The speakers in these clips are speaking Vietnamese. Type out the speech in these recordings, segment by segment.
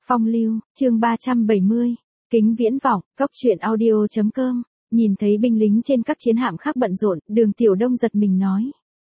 Phong lưu, chương 370. Kính viễn vọng, cốc truyện audio.com. Nhìn thấy binh lính trên các chiến hạm khác bận rộn, Đường Tiểu Đông giật mình nói.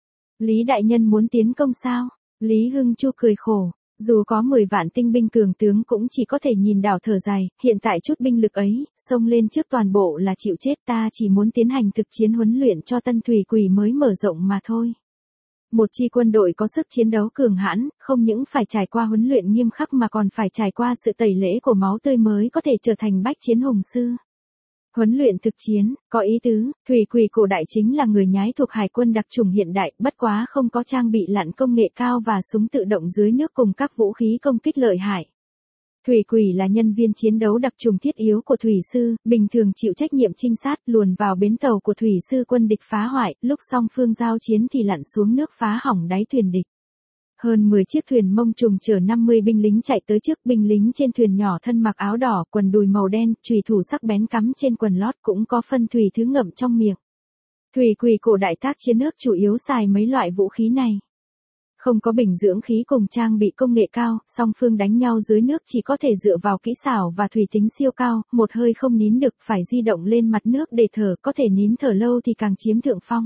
Lý đại nhân muốn tiến công sao? Lý Hưng Chu cười khổ. Dù có 10 vạn tinh binh cường tướng cũng chỉ có thể nhìn đảo thở dài, hiện tại chút binh lực ấy, xông lên trước toàn bộ là chịu chết, ta chỉ muốn tiến hành thực chiến huấn luyện cho Tân Thủy Quỷ mới mở rộng mà thôi. Một chi quân đội có sức chiến đấu cường hãn, không những phải trải qua huấn luyện nghiêm khắc mà còn phải trải qua sự tẩy lễ của máu tươi mới có thể trở thành bách chiến hùng sư. Huấn luyện thực chiến, có ý tứ, Thủy Quỷ cổ đại chính là người nhái thuộc hải quân đặc chủng hiện đại, bất quá không có trang bị lặn công nghệ cao và súng tự động dưới nước cùng các vũ khí công kích lợi hại. Thủy Quỷ là nhân viên chiến đấu đặc trùng thiết yếu của thủy sư, bình thường chịu trách nhiệm trinh sát luồn vào bến tàu của thủy sư quân địch phá hoại, lúc song phương giao chiến thì lặn xuống nước phá hỏng đáy thuyền địch. Hơn 10 chiếc thuyền mông trùng chở 50 binh lính chạy tới trước, binh lính trên thuyền nhỏ thân mặc áo đỏ, quần đùi màu đen, chùy thủ sắc bén cắm trên quần lót, cũng có phân thủy thứ ngậm trong miệng. Thủy Quỷ cổ đại tác chiến nước chủ yếu xài mấy loại vũ khí này. Không có bình dưỡng khí cùng trang bị công nghệ cao, song phương đánh nhau dưới nước chỉ có thể dựa vào kỹ xảo và thủy tính siêu cao, một hơi không nín được phải di động lên mặt nước để thở, có thể nín thở lâu thì càng chiếm thượng phong.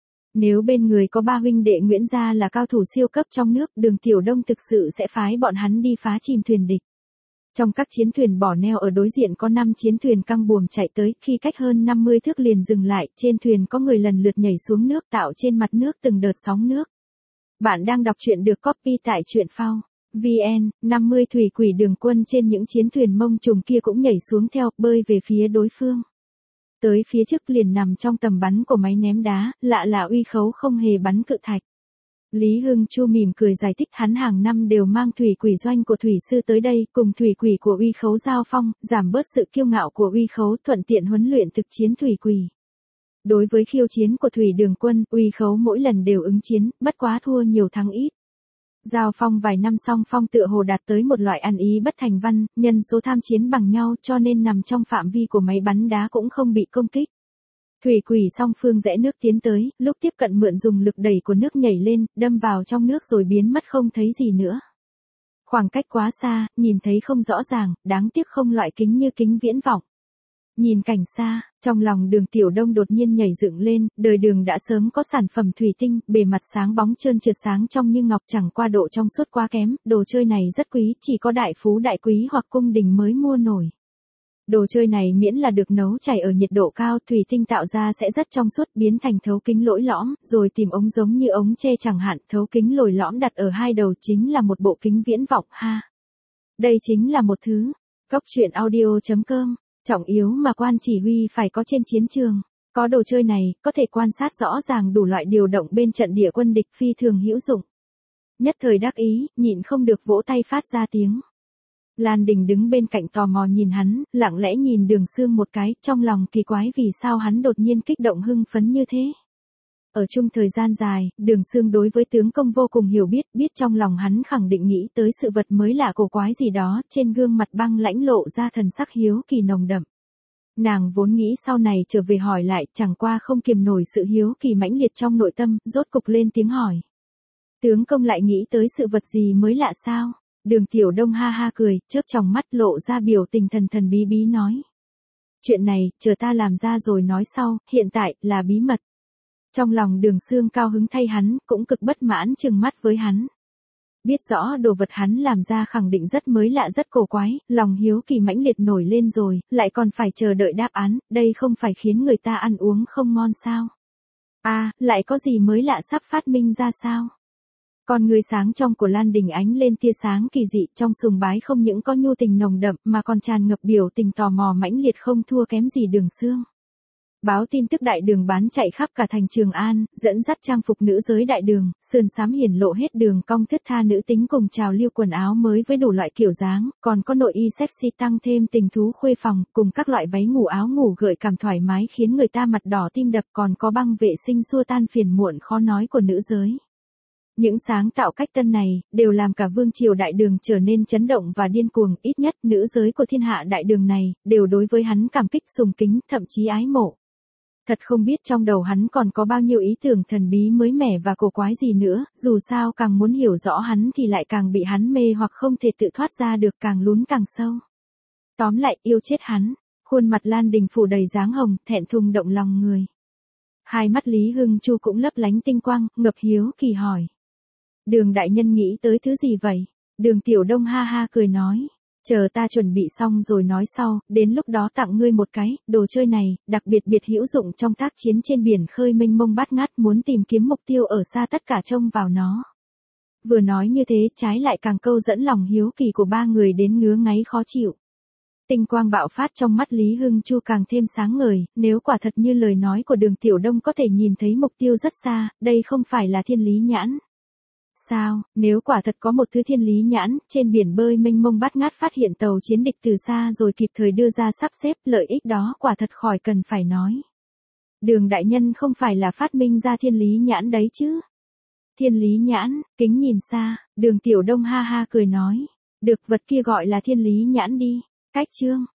Nếu bên người có ba huynh đệ Nguyễn gia là cao thủ siêu cấp trong nước, Đường Tiểu Đông thực sự sẽ phái bọn hắn đi phá chìm thuyền địch. Trong các chiến thuyền bỏ neo ở đối diện có 5 chiến thuyền căng buồm chạy tới, khi cách hơn 50 thước liền dừng lại, trên thuyền có người lần lượt nhảy xuống nước tạo trên mặt nước từng đợt sóng nước. Bạn đang đọc truyện được copy tại truyện phao. VN, 50 Thủy Quỷ đường quân trên những chiến thuyền mông trùng kia cũng nhảy xuống theo, bơi về phía đối phương. Tới phía trước liền nằm trong tầm bắn của máy ném đá, lạ là Uy Khấu không hề bắn cự thạch. Lý Hưng Chu mỉm cười giải thích, hắn hàng năm đều mang Thủy Quỷ doanh của thủy sư tới đây, cùng Thủy Quỷ của Uy Khấu giao phong, giảm bớt sự kiêu ngạo của Uy Khấu, thuận tiện huấn luyện thực chiến Thủy Quỷ. Đối với khiêu chiến của thủy đường quân, Uy Khấu mỗi lần đều ứng chiến, bất quá thua nhiều thắng ít. Giao phong vài năm song phong tựa hồ đạt tới một loại ăn ý bất thành văn, nhân số tham chiến bằng nhau cho nên nằm trong phạm vi của máy bắn đá cũng không bị công kích. Thủy Quỷ song phương rẽ nước tiến tới, lúc tiếp cận mượn dùng lực đẩy của nước nhảy lên, đâm vào trong nước rồi biến mất không thấy gì nữa. Khoảng cách quá xa, nhìn thấy không rõ ràng, đáng tiếc không loại kính như kính viễn vọng. Nhìn cảnh xa, trong lòng Đường Tiểu Đông đột nhiên nhảy dựng lên, đời Đường đã sớm có sản phẩm thủy tinh, bề mặt sáng bóng trơn trượt sáng trong như ngọc, chẳng qua độ trong suốt quá kém, đồ chơi này rất quý, chỉ có đại phú đại quý hoặc cung đình mới mua nổi. Đồ chơi này miễn là được nấu chảy ở nhiệt độ cao, thủy tinh tạo ra sẽ rất trong suốt, biến thành thấu kính lỗi lõm, rồi tìm ống giống như ống tre chẳng hạn, thấu kính lồi lõm đặt ở hai đầu chính là một bộ kính viễn vọng ha. Đây chính là một thứ. Cốc truyện audio.com. Trọng yếu mà quan chỉ huy phải có trên chiến trường. Có đồ chơi này, có thể quan sát rõ ràng đủ loại điều động bên trận địa quân địch, phi thường hữu dụng. Nhất thời đắc ý, nhịn không được vỗ tay phát ra tiếng. Lan Đình đứng bên cạnh tò mò nhìn hắn, lặng lẽ nhìn Đường Sương một cái, trong lòng kỳ quái vì sao hắn đột nhiên kích động hưng phấn như thế. Ở chung thời gian dài, Đường Sương đối với tướng công vô cùng hiểu biết trong lòng hắn khẳng định nghĩ tới sự vật mới lạ cổ quái gì đó, trên gương mặt băng lãnh lộ ra thần sắc hiếu kỳ nồng đậm. Nàng vốn nghĩ sau này trở về hỏi lại, chẳng qua không kiềm nổi sự hiếu kỳ mãnh liệt trong nội tâm, rốt cục lên tiếng hỏi. Tướng công lại nghĩ tới sự vật gì mới lạ sao? Đường Tiểu Đông ha ha cười, chớp tròng mắt lộ ra biểu tình thần thần bí bí nói. Chuyện này, chờ ta làm ra rồi nói sau, hiện tại, là bí mật. Trong lòng Đường Sương cao hứng thay hắn, cũng cực bất mãn trừng mắt với hắn. Biết rõ đồ vật hắn làm ra khẳng định rất mới lạ rất cổ quái, lòng hiếu kỳ mãnh liệt nổi lên rồi, lại còn phải chờ đợi đáp án, đây không phải khiến người ta ăn uống không ngon sao? Lại có gì mới lạ sắp phát minh ra sao? Con người sáng trong của Lan Đình ánh lên tia sáng kỳ dị, trong sùng bái không những có nhu tình nồng đậm mà còn tràn ngập biểu tình tò mò mãnh liệt không thua kém gì Đường Sương. Báo tin tức đại đường bán chạy khắp cả thành Trường An, dẫn dắt trang phục nữ giới đại đường, sườn xám hiển lộ hết đường cong thướt tha nữ tính cùng trào lưu quần áo mới với đủ loại kiểu dáng, còn có nội y sexy tăng thêm tình thú khuê phòng, cùng các loại váy ngủ áo ngủ gợi cảm thoải mái khiến người ta mặt đỏ tim đập, còn có băng vệ sinh xua tan phiền muộn khó nói của nữ giới. Những sáng tạo cách tân này, đều làm cả vương triều đại đường trở nên chấn động và điên cuồng, ít nhất nữ giới của thiên hạ đại đường này, đều đối với hắn cảm kích sùng kính, thậm chí ái mộ. Thật không biết trong đầu hắn còn có bao nhiêu ý tưởng thần bí mới mẻ và cổ quái gì nữa, dù sao càng muốn hiểu rõ hắn thì lại càng bị hắn mê hoặc không thể tự thoát ra được, càng lún càng sâu. Tóm lại yêu chết hắn, khuôn mặt Lan Đình phủ đầy dáng hồng, thẹn thùng động lòng người. Hai mắt Lý Hưng Chu cũng lấp lánh tinh quang, ngập hiếu kỳ hỏi. Đường đại nhân nghĩ tới thứ gì vậy? Đường Tiểu Đông ha ha cười nói. Chờ ta chuẩn bị xong rồi nói sau, đến lúc đó tặng ngươi một cái, đồ chơi này, đặc biệt hữu dụng trong tác chiến trên biển khơi mênh mông bát ngát, muốn tìm kiếm mục tiêu ở xa tất cả trông vào nó. Vừa nói như thế trái lại càng câu dẫn lòng hiếu kỳ của ba người đến ngứa ngáy khó chịu. Tinh quang bạo phát trong mắt Lý Hưng Chu càng thêm sáng ngời, nếu quả thật như lời nói của Đường Tiểu Đông có thể nhìn thấy mục tiêu rất xa, đây không phải là thiên lý nhãn. Sao, nếu quả thật có một thứ thiên lý nhãn, trên biển bơi mênh mông bát ngát phát hiện tàu chiến địch từ xa rồi kịp thời đưa ra sắp xếp, lợi ích đó quả thật khỏi cần phải nói. Đường đại nhân không phải là phát minh ra thiên lý nhãn đấy chứ? Thiên lý nhãn, kính nhìn xa, Đường Tiểu Đông ha ha cười nói. Được, vật kia gọi là thiên lý nhãn đi. Cách chương.